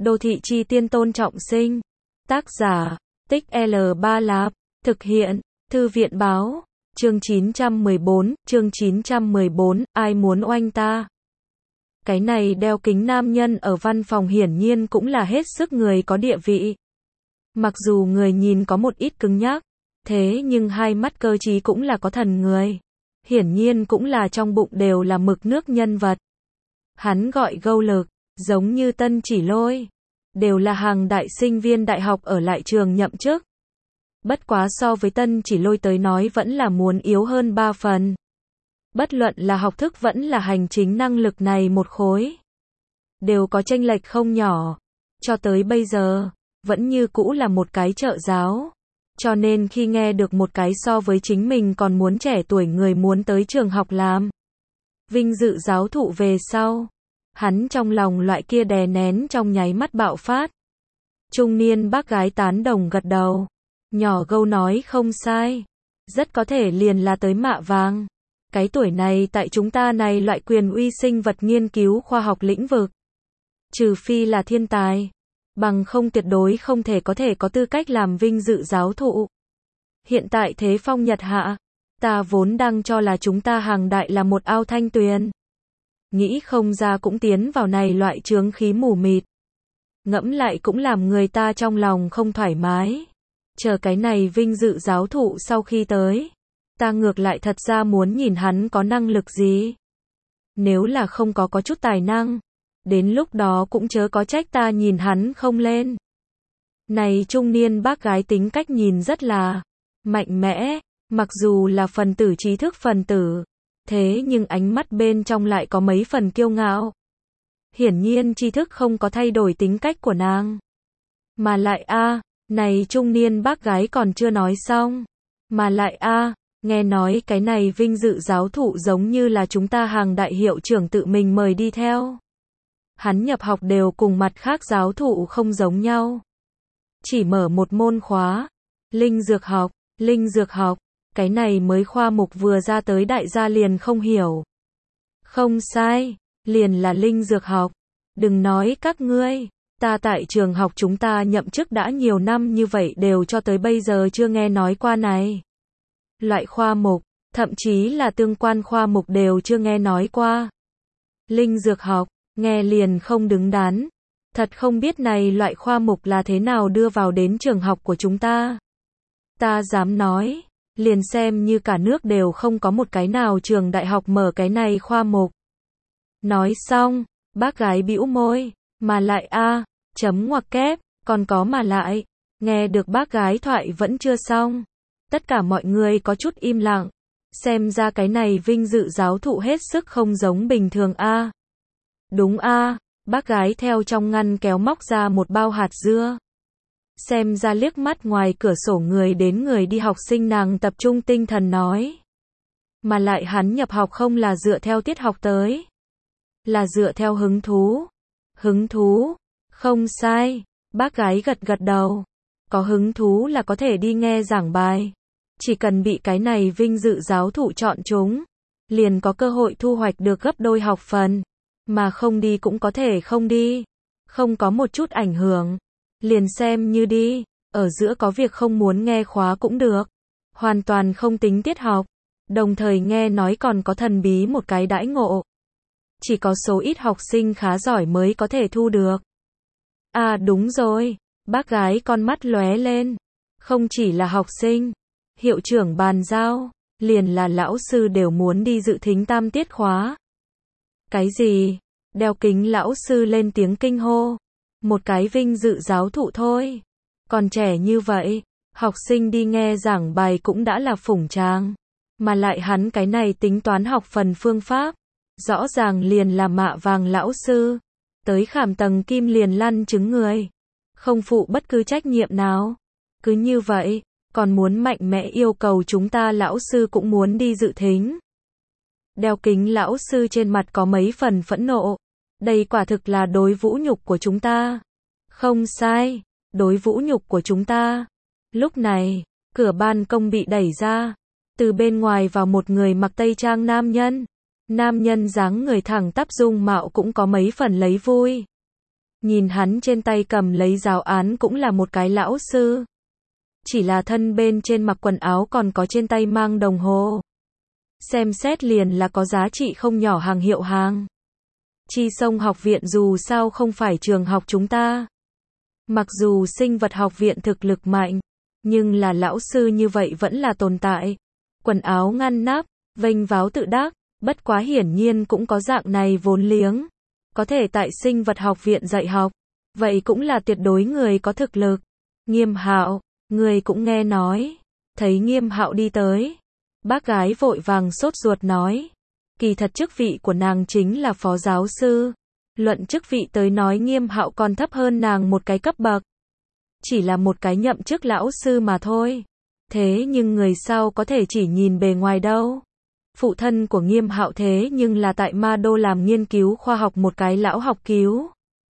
Đô thị chi tiên Tôn Trọng Sinh. Tác giả, Tích L Ba Lạp. Thực hiện, Thư viện báo. Chương 914, ai muốn oanh ta? Cái này đeo kính nam nhân ở văn phòng hiển nhiên cũng là hết sức người có địa vị. Mặc dù người nhìn có một ít cứng nhắc, thế nhưng hai mắt cơ trí cũng là có thần người. Hiển nhiên cũng là trong bụng đều là mực nước nhân vật. Hắn gọi Gâu Lực, giống như Tân Chỉ Lôi, đều là hàng đại sinh viên đại học ở lại trường nhậm chức. Bất quá so với Tân Chỉ Lôi tới nói vẫn là muốn yếu hơn 3 phần. Bất luận là học thức vẫn là hành chính năng lực này một khối, đều có chênh lệch không nhỏ. Cho tới bây giờ, vẫn như cũ là một cái trợ giáo. Cho nên khi nghe được một cái so với chính mình còn muốn trẻ tuổi người muốn tới trường học làm vinh dự giáo thụ về sau, hắn trong lòng loại kia đè nén trong nháy mắt bạo phát. Trung niên bác gái tán đồng gật đầu. Nhỏ Gâu nói không sai. Rất có thể liền là tới mạ vàng. Cái tuổi này tại chúng ta này loại quyền uy sinh vật nghiên cứu khoa học lĩnh vực. Trừ phi là thiên tài. Bằng không tuyệt đối không thể có tư cách làm vinh dự giáo thụ. Hiện tại thế phong nhật hạ. Ta vốn đang cho là chúng ta hàng đại là một ao thanh tuyền. Nghĩ không ra cũng tiến vào này loại chướng khí mù mịt. Ngẫm lại cũng làm người ta trong lòng không thoải mái. Chờ cái này vinh dự giáo thụ sau khi tới, ta ngược lại thật ra muốn nhìn hắn có năng lực gì. Nếu là không có chút tài năng, đến lúc đó cũng chớ có trách ta nhìn hắn không lên. Này trung niên bác gái tính cách nhìn rất là mạnh mẽ, mặc dù là phần tử trí thức phần tử, thế nhưng ánh mắt bên trong lại có mấy phần kiêu ngạo. Hiển nhiên tri thức không có thay đổi tính cách của nàng. Mà lại này trung niên bác gái còn chưa nói xong. Mà lại nghe nói cái này vinh dự giáo thụ giống như là chúng ta hàng đại hiệu trưởng tự mình mời đi theo. Hắn nhập học đều cùng mặt khác giáo thụ không giống nhau. Chỉ mở một môn khóa. Linh dược học. Cái này mới khoa mục vừa ra tới đại gia liền không hiểu. Không sai, liền là linh dược học. Đừng nói các ngươi, ta tại trường học chúng ta nhậm chức đã nhiều năm như vậy đều cho tới bây giờ chưa nghe nói qua này. Loại khoa mục, thậm chí là tương quan khoa mục đều chưa nghe nói qua. Linh dược học, nghe liền không đứng đắn. Thật không biết này loại khoa mục là thế nào đưa vào đến trường học của chúng ta. Ta dám nói, liền xem như cả nước đều không có một cái nào trường đại học mở cái này khoa mục. Nói xong, bác gái bĩu môi, mà lại chấm ngoặc kép, còn có mà lại. Nghe được bác gái thoại vẫn chưa xong. Tất cả mọi người có chút im lặng. Xem ra cái này vinh dự giáo thụ hết sức không giống bình thường Đúng bác gái theo trong ngăn kéo móc ra một bao hạt dưa. Xem ra liếc mắt ngoài cửa sổ người đến người đi học sinh nàng tập trung tinh thần nói. Mà lại hắn nhập học không là dựa theo tiết học tới. Là dựa theo hứng thú. Hứng thú, không sai, bác gái gật đầu. Có hứng thú là có thể đi nghe giảng bài. Chỉ cần bị cái này vinh dự giáo thụ chọn chúng, liền có cơ hội thu hoạch được gấp đôi học phần. Mà không đi cũng có thể không đi. Không có một chút ảnh hưởng. Liền xem như đi, ở giữa có việc không muốn nghe khóa cũng được. Hoàn toàn không tính tiết học. Đồng thời nghe nói còn có thần bí một cái đãi ngộ. Chỉ có số ít học sinh khá giỏi mới có thể thu được. Đúng rồi, bác gái con mắt lóe lên. Không chỉ là học sinh, hiệu trưởng bàn giao, liền là lão sư đều muốn đi dự thính tam tiết khóa. Cái gì? Đeo kính lão sư lên tiếng kinh hô. Một cái vinh dự giáo thụ thôi. Còn trẻ như vậy, học sinh đi nghe giảng bài cũng đã là phủng tràng. Mà lại hắn cái này tính toán học phần phương pháp. Rõ ràng liền là mạ vàng lão sư. Tới khảm tầng kim liền lăn trứng người. Không phụ bất cứ trách nhiệm nào. Cứ như vậy, còn muốn mạnh mẽ yêu cầu chúng ta lão sư cũng muốn đi dự thính. Đeo kính lão sư trên mặt có mấy phần phẫn nộ. Đây quả thực là đối vũ nhục của chúng ta. Không sai, đối vũ nhục của chúng ta. Lúc này, cửa ban công bị đẩy ra. Từ bên ngoài vào một người mặc tây trang nam nhân. Nam nhân dáng người thẳng tắp dung mạo cũng có mấy phần lấy vui. Nhìn hắn trên tay cầm lấy giáo án cũng là một cái lão sư. Chỉ là thân bên trên mặc quần áo còn có trên tay mang đồng hồ. Xem xét liền là có giá trị không nhỏ hàng hiệu hàng. Chi Sông học viện dù sao không phải trường học chúng ta. Mặc dù sinh vật học viện thực lực mạnh, nhưng là lão sư như vậy vẫn là tồn tại. Quần áo ngăn nắp, vênh váo tự đắc, bất quá hiển nhiên cũng có dạng này vốn liếng. Có thể tại sinh vật học viện dạy học, vậy cũng là tuyệt đối người có thực lực. Nghiêm Hạo, người cũng nghe nói. Thấy Nghiêm Hạo đi tới, bác gái vội vàng sốt ruột nói. Kỳ thật chức vị của nàng chính là phó giáo sư. Luận chức vị tới nói Nghiêm Hạo còn thấp hơn nàng một cái cấp bậc. Chỉ là một cái nhậm chức lão sư mà thôi. Thế nhưng người sau có thể chỉ nhìn bề ngoài đâu. Phụ thân của Nghiêm Hạo thế nhưng là tại Ma Đô làm nghiên cứu khoa học một cái lão học cứu.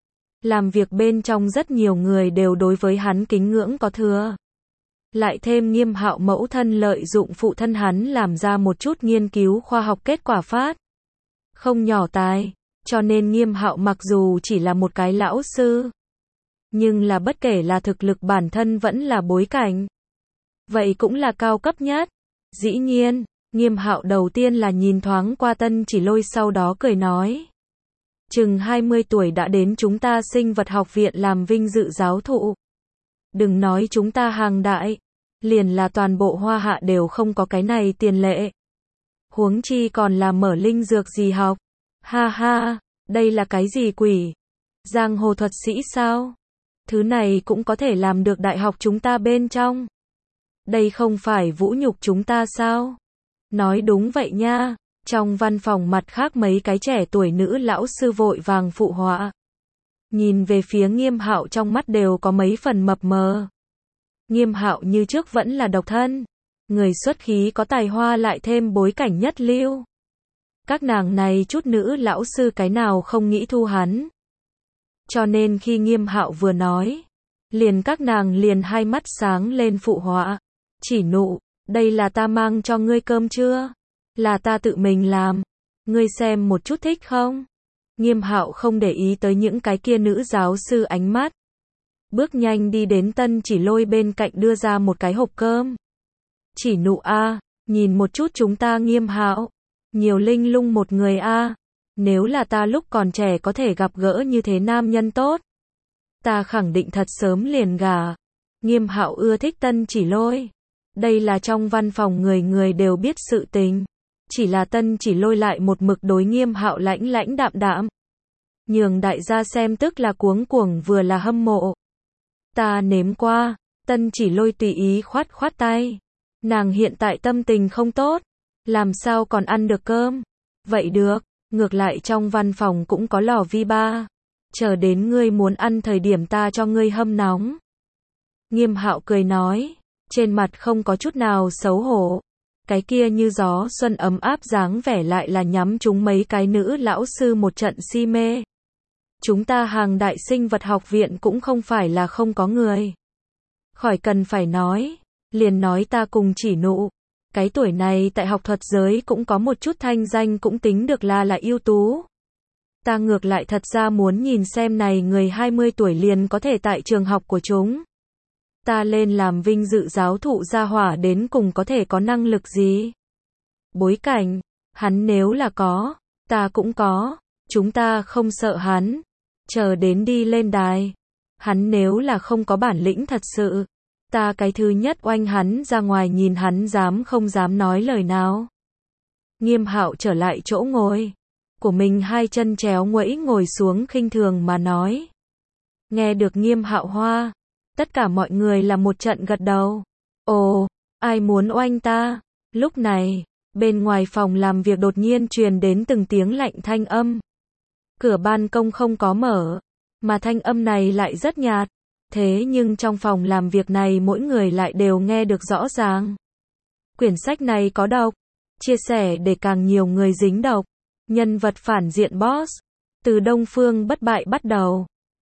Làm việc bên trong rất nhiều người đều đối với hắn kính ngưỡng có thừa. Lại thêm Nghiêm Hạo mẫu thân lợi dụng phụ thân hắn làm ra một chút nghiên cứu khoa học kết quả phát. Không nhỏ tài, cho nên Nghiêm Hạo mặc dù chỉ là một cái lão sư. Nhưng là bất kể là thực lực bản thân vẫn là bối cảnh. Vậy cũng là cao cấp nhất. Dĩ nhiên, Nghiêm Hạo đầu tiên là nhìn thoáng qua Tân Chỉ Lôi sau đó cười nói. Chừng 20 tuổi đã đến chúng ta sinh vật học viện làm vinh dự giáo thụ. Đừng nói chúng ta hàng đại, liền là toàn bộ Hoa Hạ đều không có cái này tiền lệ. Huống chi còn là mở linh dược gì học. Ha ha, đây là cái gì quỷ? Giang hồ thuật sĩ sao? Thứ này cũng có thể làm được đại học chúng ta bên trong. Đây không phải vũ nhục chúng ta sao? Nói đúng vậy nha. Trong văn phòng mặt khác mấy cái trẻ tuổi nữ lão sư vội vàng phụ họa. Nhìn về phía Nghiêm Hạo trong mắt đều có mấy phần mập mờ. Nghiêm Hạo như trước vẫn là độc thân. Người xuất khí có tài hoa lại thêm bối cảnh nhất lưu. Các nàng này chút nữ lão sư cái nào không nghĩ thu hắn. Cho nên khi Nghiêm Hạo vừa nói, liền các nàng liền hai mắt sáng lên phụ họa. Chỉ nụ, đây là ta mang cho ngươi cơm chưa? Là ta tự mình làm. Ngươi xem một chút thích không? Nghiêm Hạo không để ý tới những cái kia nữ giáo sư ánh mắt. Bước nhanh đi đến Tân Chỉ Lôi bên cạnh đưa ra một cái hộp cơm. Chỉ nụ a, nhìn một chút chúng ta Nghiêm Hạo. Nhiều linh lung một người a. Nếu là ta lúc còn trẻ có thể gặp gỡ như thế nam nhân tốt. Ta khẳng định thật sớm liền gả. Nghiêm Hạo ưa thích Tân Chỉ Lôi. Đây là trong văn phòng người người đều biết sự tình. Chỉ là Tân Chỉ Lôi lại một mực đối Nghiêm Hạo lãnh lãnh đạm đạm. Nhường đại gia xem tức là cuống cuồng vừa là hâm mộ. Ta nếm qua. Tân Chỉ Lôi tùy ý khoát khoát tay. Nàng hiện tại tâm tình không tốt. Làm sao còn ăn được cơm? Vậy được. Ngược lại trong văn phòng cũng có lò vi ba. Chờ đến ngươi muốn ăn thời điểm ta cho ngươi hâm nóng. Nghiêm Hạo cười nói. Trên mặt không có chút nào xấu hổ. Cái kia như gió xuân ấm áp dáng vẻ lại là nhắm chúng mấy cái nữ lão sư một trận si mê. Chúng ta hàng đại sinh vật học viện cũng không phải là không có người. Khỏi cần phải nói. Liền nói ta cùng chỉ nụ. Cái tuổi này tại học thuật giới cũng có một chút thanh danh cũng tính được là ưu tú. Ta ngược lại thật ra muốn nhìn xem này người 20 tuổi liền có thể tại trường học của chúng. Ta lên làm vinh dự giáo thụ gia hỏa đến cùng có thể có năng lực gì? Bối cảnh, hắn nếu là có, ta cũng có, chúng ta không sợ hắn. Chờ đến đi lên đài. Hắn nếu là không có bản lĩnh thật sự, ta cái thứ nhất oanh hắn ra ngoài nhìn hắn dám không dám nói lời nào. Nghiêm Hạo trở lại chỗ ngồi của mình, hai chân chéo nguẫy ngồi xuống khinh thường mà nói. Nghe được Nghiêm Hạo hoa, tất cả mọi người là một trận gật đầu. Ồ, ai muốn oanh ta? Lúc này, bên ngoài phòng làm việc đột nhiên truyền đến từng tiếng lạnh thanh âm. Cửa ban công không có mở, mà thanh âm này lại rất nhạt. Thế nhưng trong phòng làm việc này mỗi người lại đều nghe được rõ ràng. Quyển sách này có độc. Chia sẻ để càng nhiều người dính độc. Nhân vật phản diện boss. Từ Đông Phương Bất Bại bắt đầu.